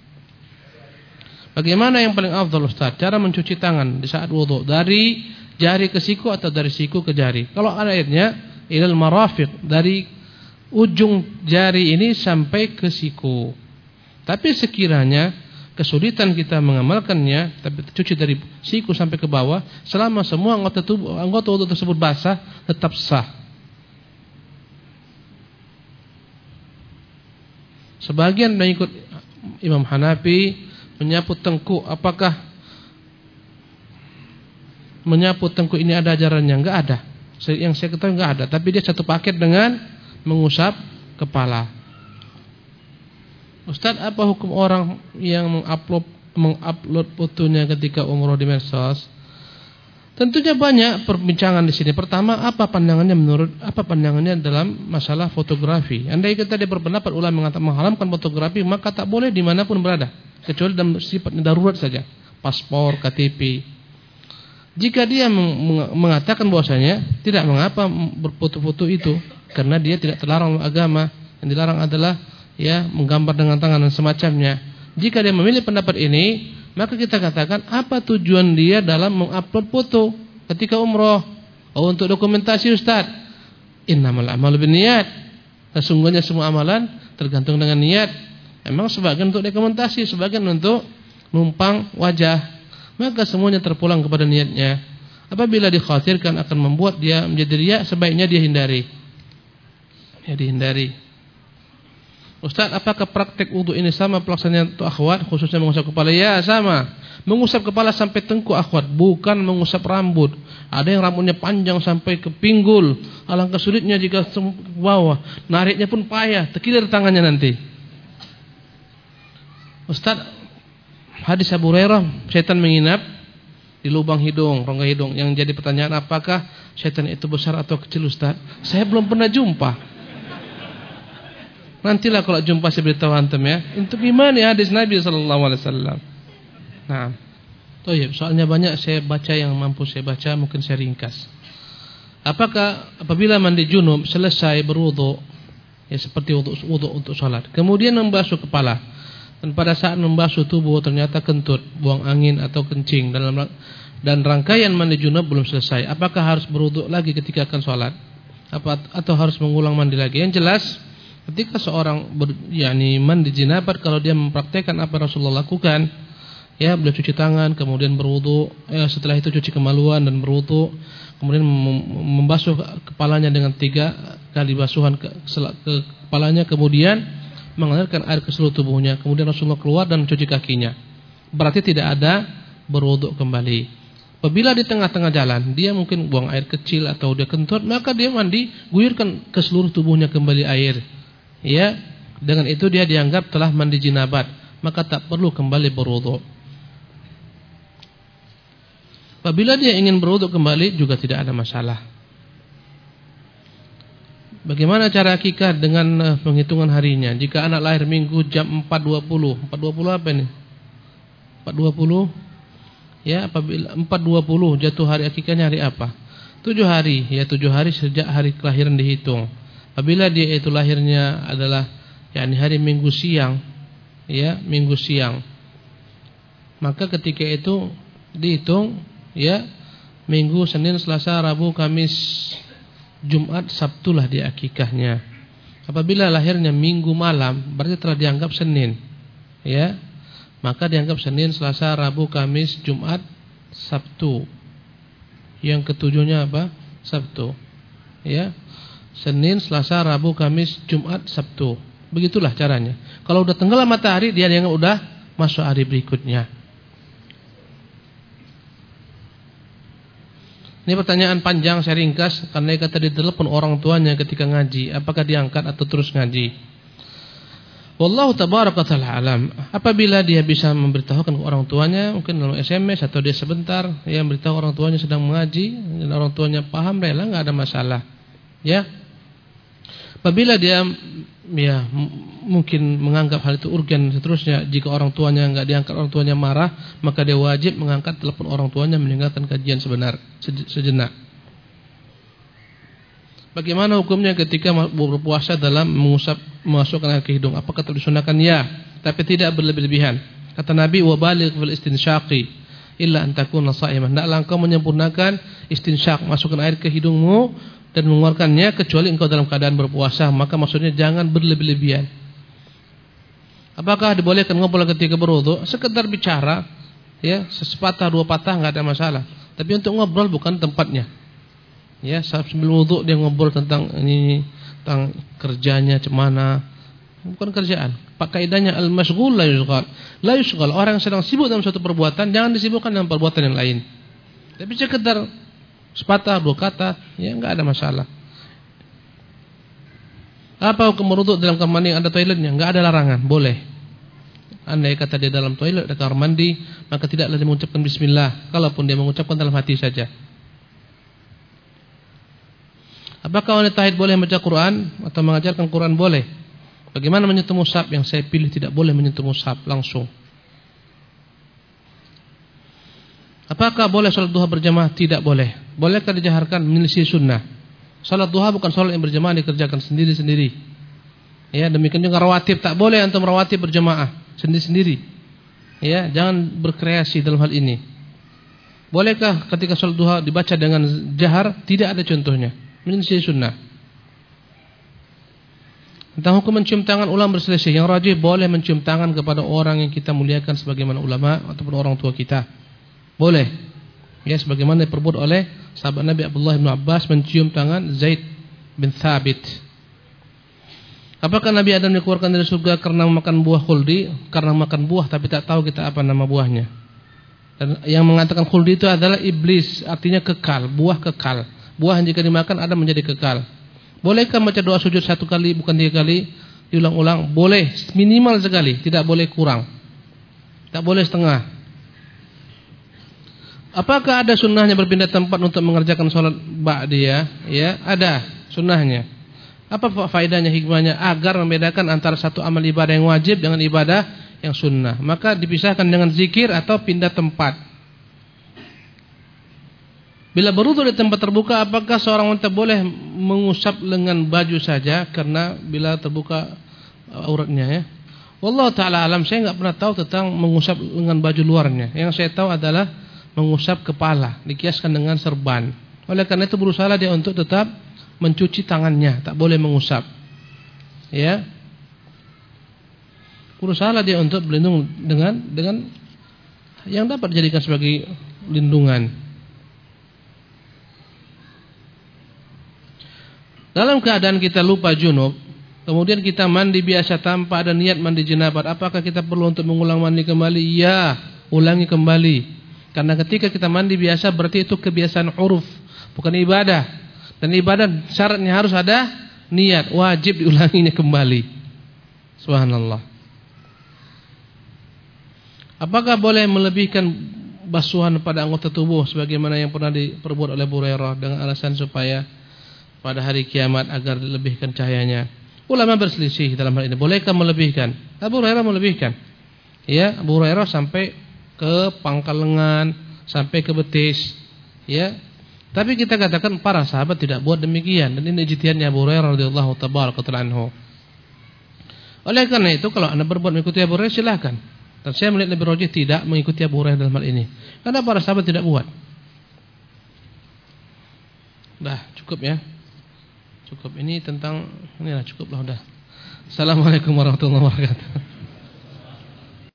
Bagaimana yang paling afdal, Ustaz? Cara mencuci tangan di saat wudu, dari jari ke siku atau dari siku ke jari? Kalau ada airnya ilal marafiq, dari ujung jari ini sampai ke siku. Tapi sekiranya kesulitan kita mengamalkannya, tapi cuci dari siku sampai ke bawah, selama semua anggota tubuh anggota wudu tersebut basah, tetap sah. Sebagian mengikut Imam Hanafi menyapu tengkuk, apakah menyapu tengkuk ini ada ajarannya? Enggak ada. Yang saya ketahui enggak ada, tapi dia satu paket dengan mengusap kepala. Ustaz, apa hukum orang yang mengupload mengupload fotonya ketika umroh di medsos? Tentunya banyak perbincangan di sini. Pertama, apa pandangannya menurut apa pandangannya dalam masalah fotografi? Andai kita dia berpendapat ulama mengatakan mengharamkan fotografi, maka tak boleh dimanapun berada, kecuali dalam sifat darurat saja, paspor, K T P. Jika dia mengatakan bahwasanya tidak mengapa berfoto-foto itu, karena dia tidak terlarang agama, yang dilarang adalah ya menggambar dengan tangan dan semacamnya. Jika dia memilih pendapat ini, maka kita katakan apa tujuan dia dalam mengupload foto ketika umroh? Oh, untuk dokumentasi, Ustaz. Innamal a'malu binniyat. Sesungguhnya semua amalan tergantung dengan niat. Memang sebagian untuk dokumentasi, sebagian untuk numpang wajah. Maka semuanya terpulang kepada niatnya. Apabila dikhawatirkan akan membuat dia menjadi riya, sebaiknya dia hindari. Ya dihindari. Ustaz, apakah praktek wudu ini sama pelaksanaan untuk akhwat, khususnya mengusap kepala? Ya, sama. Mengusap kepala sampai tengkuk akhwat, bukan mengusap rambut. Ada yang rambutnya panjang sampai ke pinggul. Alangkah sulitnya jika ke bawah. Nariknya pun payah, terkilir tangannya nanti. Ustaz, hadis Abu Hurairah, setan menginap di lubang hidung, rongga hidung. Yang jadi pertanyaan, apakah setan itu besar atau kecil, Ustaz? Saya belum pernah jumpa. Nantilah kalau jumpa saya beritahu antum ya. Untuk gimana ya hadis Nabi sallallahu alaihi wasallam. Nah, toyib, soalnya banyak saya baca, yang mampu saya baca mungkin saya ringkas. Apakah apabila mandi junub selesai berwudu, ya seperti wudu wudu untuk salat, kemudian membasuh kepala, dan pada saat membasuh tubuh ternyata kentut, buang angin atau kencing dalam, dan rangkaian mandi junub belum selesai, apakah harus berwudu lagi ketika akan salat, apa atau harus mengulang mandi lagi? Yang jelas, ketika seorang ber, yakni mandi jinabat, kalau dia mempraktekkan apa Rasulullah lakukan, ya beliau cuci tangan, kemudian berwudu, ya, setelah itu cuci kemaluan dan berwudu, kemudian membasuh kepalanya dengan tiga kali basuhan ke, ke kepalanya, kemudian mengalirkan air ke seluruh tubuhnya, kemudian Rasulullah keluar dan cuci kakinya. Berarti tidak ada berwudu kembali. Apabila di tengah-tengah jalan dia mungkin buang air kecil atau dia kentut, maka dia mandi, guyurkan ke seluruh tubuhnya kembali air. Ya, dengan itu dia dianggap telah mandi jinabat, maka tak perlu kembali berwudu. Apabila dia ingin berwudu kembali juga tidak ada masalah. Bagaimana cara akikah dengan uh, penghitungan harinya? Jika anak lahir minggu jam empat dua puluh, empat dua puluh apa ini? empat dua puluh. Ya, apabila empat dua puluh jatuh hari akikahnya hari apa? tujuh hari, ya tujuh hari sejak hari kelahiran dihitung. Apabila dia itu lahirnya adalah yakni hari Minggu siang, ya, Minggu siang, maka ketika itu dihitung, ya, Minggu, Senin, Selasa, Rabu, Kamis, Jumat, Sabtulah dia akikahnya. Apabila lahirnya Minggu malam, berarti telah dianggap Senin, ya, maka dianggap Senin, Selasa, Rabu, Kamis, Jumat, Sabtu. Yang ketujuhnya apa? Sabtu. Ya, Senin, Selasa, Rabu, Kamis, Jumat, Sabtu. Begitulah caranya. Kalau udah tenggelam matahari, dia dianggap udah masuk hari berikutnya. Ini pertanyaan panjang, saya ringkas karena kata ditelepon orang tuanya ketika ngaji, apakah diangkat atau terus ngaji? Wallahu tabaraka ta'ala alam. Apabila dia bisa memberitahukan ke orang tuanya, mungkin dalam S M S atau dia sebentar, ya, memberitahu orang tuanya sedang mengaji dan orang tuanya paham, rela, enggak ada masalah. Ya. Apabila dia ya mungkin menganggap hal itu urgen seterusnya, jika orang tuanya enggak diangkat, orang tuanya marah, maka dia wajib mengangkat telepon orang tuanya, meninggalkan kajian sebenar sejenak. Bagaimana hukumnya ketika berpuasa dalam mengusap, memasukkan air ke hidung? Apakah disunahkan? Ya, tapi tidak berlebih-lebihan. Kata Nabi, wa baligh fil istinsyaqi illa an takuna sha'iman. Hendaklah engkau menyempurnakan istinsyaq, masukkan air ke hidungmu dan mengeluarkannya kecuali engkau dalam keadaan berpuasa. Maka maksudnya jangan berlebih-lebihan. Apakah dibolehkan ngobrol ketika berwudu? Sekedar bicara, ya, sepatah dua patah enggak ada masalah. Tapi untuk ngobrol bukan tempatnya. Ya, sambil wudu dia ngobrol tentang ini, tentang kerjanya cemana, bukan kerjaan. Pak kaidahnya al-masyghul la yushghal. La yushghal, orang yang sedang sibuk dalam suatu perbuatan jangan disibukkan dengan perbuatan yang lain. Tapi sekedar sepatah dua kata, ya enggak ada masalah. Apa hukum berwudu dalam kamar mandi yang ada toiletnya? Enggak ada larangan, boleh. Andai kata dia dalam toilet ada kamar mandi, maka tidaklah dia mengucapkan bismillah, kalaupun dia mengucapkan dalam hati saja. Apakah wanita haid boleh membaca Quran atau mengajarkan Quran? Boleh. Bagaimana menyentuh mushaf? Yang saya pilih tidak boleh menyentuh mushaf langsung. Apakah boleh salat duha berjamaah? Tidak boleh. Bolehkah dijaharkan? Menyelisih sunnah. Salat duha bukan salat yang berjamaah, dikerjakan sendiri-sendiri. Ya, demikian juga rawatib, tak boleh antum rawatib berjamaah sendiri-sendiri. Ya, jangan berkreasi dalam hal ini. Bolehkah ketika salat duha dibaca dengan jahar? Tidak ada contohnya. Menyelisih sunnah. Tentang hukum mencium tangan, ulama berselisih. Yang rajih boleh mencium tangan kepada orang yang kita muliakan sebagaimana ulama ataupun orang tua kita. Boleh. Ya, sebagaimana diperbuat oleh sahabat Nabi Abdullah bin Abbas mencium tangan Zaid bin Thabit. Apakah Nabi Adam dikeluarkan dari surga karena makan buah khuldi? Karena makan buah tapi tak tahu kita apa nama buahnya. Dan yang mengatakan khuldi itu adalah iblis, artinya kekal, buah kekal. Buah yang jika dimakan Adam menjadi kekal. Bolehkah baca doa sujud satu kali bukan tiga kali? Diulang-ulang? Boleh, minimal sekali, tidak boleh kurang. Tak boleh setengah. Apakah ada sunnahnya berpindah tempat untuk mengerjakan sholat ba'diyah? Ya, ada sunnahnya. Apa faedahnya, hikmahnya? Agar membedakan antara satu amal ibadah yang wajib dengan ibadah yang sunnah. Maka dipisahkan dengan zikir atau pindah tempat. Bila berwudu di tempat terbuka, apakah seorang wanita boleh mengusap lengan baju saja karena bila terbuka auratnya, ya? Wallahu ta'ala alam, saya enggak pernah tahu tentang mengusap lengan baju luarnya. Yang saya tahu adalah mengusap kepala, dikiaskan dengan serban. Oleh karena itu berusaha dia untuk tetap mencuci tangannya, tak boleh mengusap. Ya. Berusaha dia untuk berlindung dengan dengan yang dapat dijadikan sebagai lindungan. Dalam keadaan kita lupa junub, kemudian kita mandi biasa tanpa ada niat mandi jenabat, apakah kita perlu untuk mengulang mandi kembali? Ya, ulangi kembali. Karena ketika kita mandi biasa berarti itu kebiasaan uruf, bukan ibadah. Dan ibadah syaratnya harus ada niat, wajib diulanginya kembali. Subhanallah. Apakah boleh melebihkan basuhan pada anggota tubuh sebagaimana yang pernah diperbuat oleh Abu Hurairah dengan alasan supaya pada hari kiamat agar dilebihkan cahayanya? Ulama berselisih dalam hal ini. Bolehkah melebihkan? Abu Hurairah melebihkan. Ya, Abu Hurairah sampai ke pangkal lengan, sampai ke betis, ya. Tapi kita katakan para sahabat tidak buat demikian, dan ini ijtihadnya Abu Hurairah radhiyallahu tabaraka anhu. Oleh karena itu kalau Anda berbuat mengikuti Abu Hurairah silakan. Dan saya melihat lebih rajih tidak mengikuti Abu Hurairah dalam hal ini. Karena para sahabat tidak buat. Dah, cukup ya. Cukup ini tentang inilah cukuplah udah. Assalamualaikum warahmatullahi wabarakatuh.